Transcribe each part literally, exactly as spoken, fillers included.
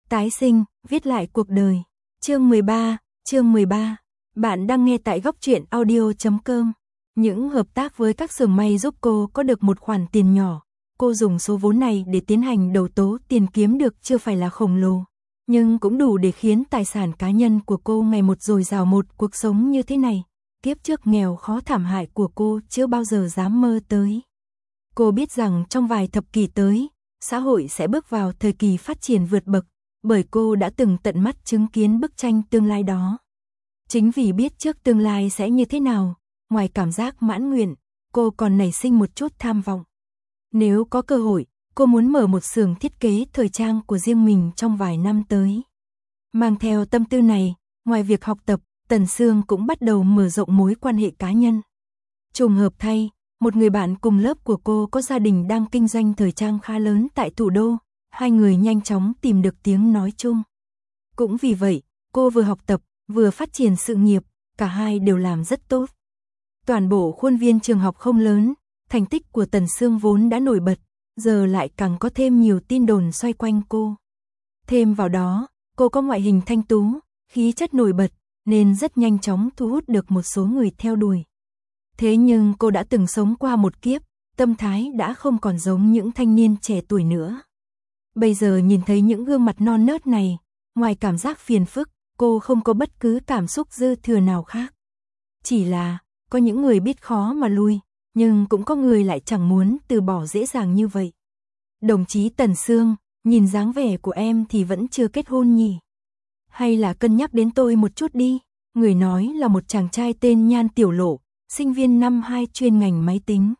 Tái sinh, viết lại cuộc đời. Chương mười ba, chương mười ba. Bạn đang nghe tại góc truyện audio chấm com. Những hợp tác với các xưởng may giúp cô có được một khoản tiền nhỏ. Cô dùng số vốn này để tiến hành đầu tố, tiền kiếm được chưa phải là khổng lồ, nhưng cũng đủ để khiến tài sản cá nhân của cô ngày một dồi dào. Một cuộc sống như thế này, kiếp trước nghèo khó thảm hại của cô chưa bao giờ dám mơ tới. Cô biết rằng trong vài thập kỷ tới, xã hội sẽ bước vào thời kỳ phát triển vượt bậc, bởi cô đã từng tận mắt chứng kiến bức tranh tương lai đó. Chính vì biết trước tương lai sẽ như thế nào, ngoài cảm giác mãn nguyện, cô còn nảy sinh một chút tham vọng. Nếu có cơ hội, cô muốn mở một xưởng thiết kế thời trang của riêng mình trong vài năm tới. Mang theo tâm tư này, ngoài việc học tập, Tần Sương cũng bắt đầu mở rộng mối quan hệ cá nhân. Trùng hợp thay, một người bạn cùng lớp của cô có gia đình đang kinh doanh thời trang khá lớn tại thủ đô, hai người nhanh chóng tìm được tiếng nói chung. Cũng vì vậy, cô vừa học tập, vừa phát triển sự nghiệp, cả hai đều làm rất tốt. Toàn bộ khuôn viên trường học không lớn, thành tích của Tần Sương vốn đã nổi bật, giờ lại càng có thêm nhiều tin đồn xoay quanh cô. Thêm vào đó, cô có ngoại hình thanh tú, khí chất nổi bật, nên rất nhanh chóng thu hút được một số người theo đuổi. Thế nhưng cô đã từng sống qua một kiếp, tâm thái đã không còn giống những thanh niên trẻ tuổi nữa. Bây giờ nhìn thấy những gương mặt non nớt này, ngoài cảm giác phiền phức, cô không có bất cứ cảm xúc dư thừa nào khác. Chỉ là, có những người biết khó mà lui, nhưng cũng có người lại chẳng muốn từ bỏ dễ dàng như vậy. Đồng chí Tần Sương, nhìn dáng vẻ của em thì vẫn chưa kết hôn nhỉ? Hay là cân nhắc đến tôi một chút đi? Người nói là một chàng trai tên Nhan Tiểu Lộ, sinh viên năm hai chuyên ngành máy tính.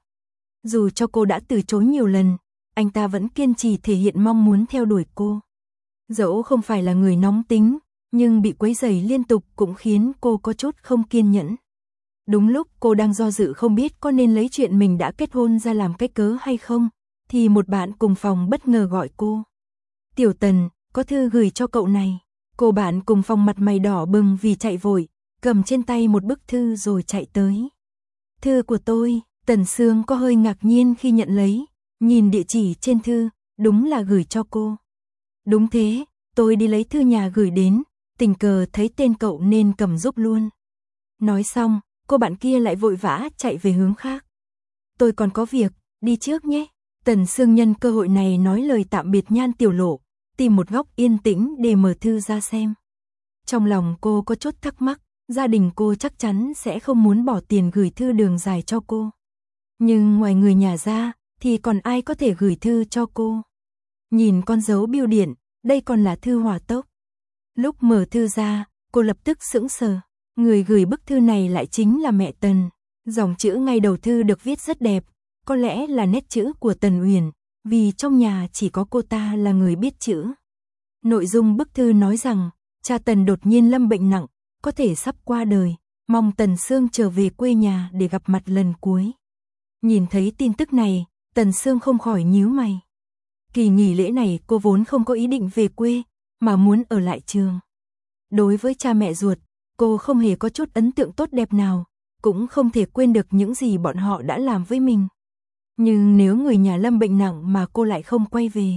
Dù cho cô đã từ chối nhiều lần, anh ta vẫn kiên trì thể hiện mong muốn theo đuổi cô. Dẫu không phải là người nóng tính, nhưng bị quấy rầy liên tục cũng khiến cô có chút không kiên nhẫn. Đúng lúc cô đang do dự không biết có nên lấy chuyện mình đã kết hôn ra làm cái cớ hay không, thì một bạn cùng phòng bất ngờ gọi cô. Tiểu Tần, có thư gửi cho cậu này. Cô bạn cùng phòng mặt mày đỏ bừng vì chạy vội, cầm trên tay một bức thư rồi chạy tới. Thư của tôi. Tần Sương có hơi ngạc nhiên khi nhận lấy, nhìn địa chỉ trên thư, đúng là gửi cho cô. Đúng thế, tôi đi lấy thư nhà gửi đến, tình cờ thấy tên cậu nên cầm giúp luôn. Nói xong, cô bạn kia lại vội vã chạy về hướng khác. Tôi còn có việc, đi trước nhé. Tần Sương nhân cơ hội này nói lời tạm biệt Nhan Tiểu Lộ, tìm một góc yên tĩnh để mở thư ra xem. Trong lòng cô có chút thắc mắc, gia đình cô chắc chắn sẽ không muốn bỏ tiền gửi thư đường dài cho cô. Nhưng ngoài người nhà ra, thì còn ai có thể gửi thư cho cô? Nhìn con dấu bưu điện, đây còn là thư hỏa tốc. Lúc mở thư ra, cô lập tức sững sờ. Người gửi bức thư này lại chính là mẹ Tần. Dòng chữ ngay đầu thư được viết rất đẹp, có lẽ là nét chữ của Tần Uyển, vì trong nhà chỉ có cô ta là người biết chữ. Nội dung bức thư nói rằng, cha Tần đột nhiên lâm bệnh nặng, có thể sắp qua đời, mong Tần Sương trở về quê nhà để gặp mặt lần cuối. Nhìn thấy tin tức này, Tần Sương không khỏi nhíu mày. Kỳ nghỉ lễ này cô vốn không có ý định về quê, mà muốn ở lại trường. Đối với cha mẹ ruột, cô không hề có chút ấn tượng tốt đẹp nào, cũng không thể quên được những gì bọn họ đã làm với mình. Nhưng nếu người nhà lâm bệnh nặng mà cô lại không quay về.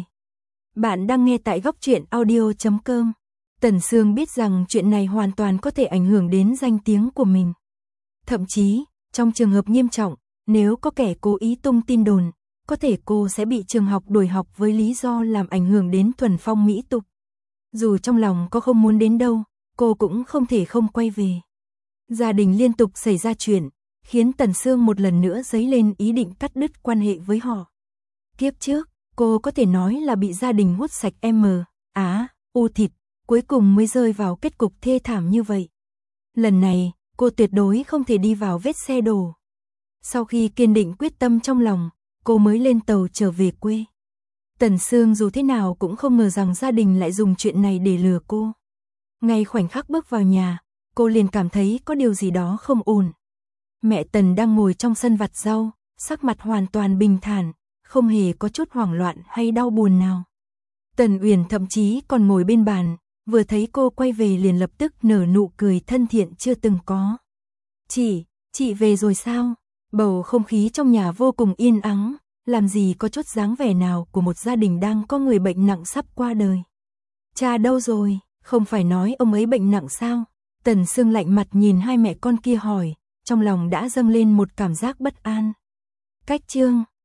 Bạn đang nghe tại góc truyện audio chấm com. Tần Sương biết rằng chuyện này hoàn toàn có thể ảnh hưởng đến danh tiếng của mình. Thậm chí, trong trường hợp nghiêm trọng, nếu có kẻ cố ý tung tin đồn, có thể cô sẽ bị trường học đuổi học với lý do làm ảnh hưởng đến thuần phong mỹ tục. Dù trong lòng có không muốn đến đâu, cô cũng không thể không quay về. Gia đình liên tục xảy ra chuyện, khiến Tần Sương một lần nữa dấy lên ý định cắt đứt quan hệ với họ. Kiếp trước, cô có thể nói là bị gia đình hút sạch M, Á, U thịt, cuối cùng mới rơi vào kết cục thê thảm như vậy. Lần này, cô tuyệt đối không thể đi vào vết xe đổ. Sau khi kiên định quyết tâm trong lòng, cô mới lên tàu trở về quê. Tần Sương dù thế nào cũng không ngờ rằng gia đình lại dùng chuyện này để lừa cô. Ngay khoảnh khắc bước vào nhà, cô liền cảm thấy có điều gì đó không ổn. Mẹ Tần đang ngồi trong sân vặt rau, sắc mặt hoàn toàn bình thản, không hề có chút hoảng loạn hay đau buồn nào. Tần Uyển thậm chí còn ngồi bên bàn, vừa thấy cô quay về liền lập tức nở nụ cười thân thiện chưa từng có. Chị, chị về rồi sao? Bầu không khí trong nhà vô cùng yên ắng, làm gì có chút dáng vẻ nào của một gia đình đang có người bệnh nặng sắp qua đời. Cha đâu rồi, không phải nói ông ấy bệnh nặng sao? Tần Sương lạnh mặt nhìn hai mẹ con kia hỏi, trong lòng đã dâng lên một cảm giác bất an. Cách chương